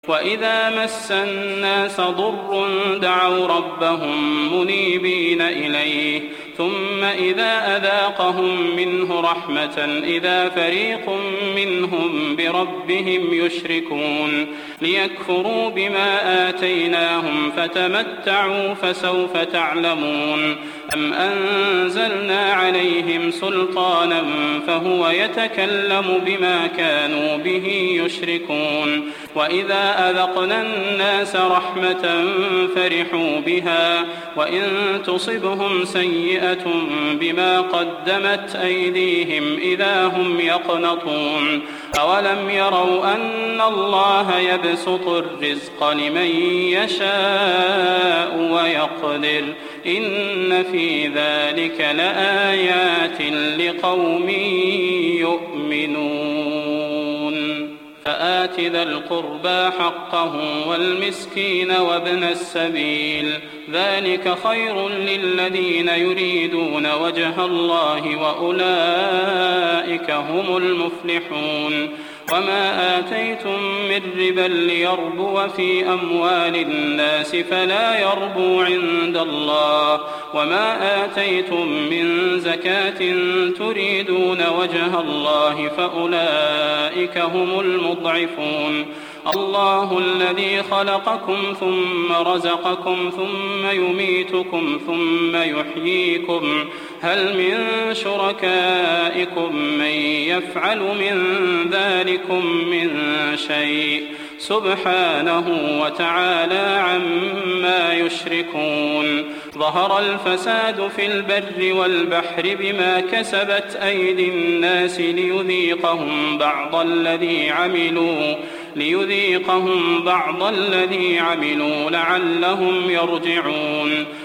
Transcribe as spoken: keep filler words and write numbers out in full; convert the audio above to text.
وإذا مس الناس ضر دعوا ربهم منيبين إليه ثم إذا أذاقهم منه رحمة إذا فريق منهم بربهم يشركون ليكفروا بما آتيناهم فتمتعوا فسوف تعلمون أم أنزلنا عليهم سلطانا فهو يتكلم بما كانوا به يشركون وإذا أذقنا الناس رحمة فرحوا بها وإن تصبهم سيئة بما قدمت أيديهم إذا هم يقنطون أولم يروا أن الله يبسط الرزق لمن يشاء ويقدر إن في ذلك لآيات لقوم يؤمنون فآت ذا القربى حقه والمسكين وابن السبيل ذلك خير للذين يريدون وجه الله وأولئك هم المفلحون وما آتيتم من ربا ليربو في أموال الناس فلا يربو عند الله وما آتيتم من زكاة تريدون وجه الله فأولئك هم المضعفون الله الذي خلقكم ثم رزقكم ثم يميتكم ثم يحييكم هل من شركائكم من يفعل من ذلكم من شيء سبحانه وتعالى عما يشركون ظهر الفساد في البر والبحر بما كسبت أيدي الناس ليذيقهم بعض الذي عملوا ليذيقهم بعض الذي عملوا لعلهم يرجعون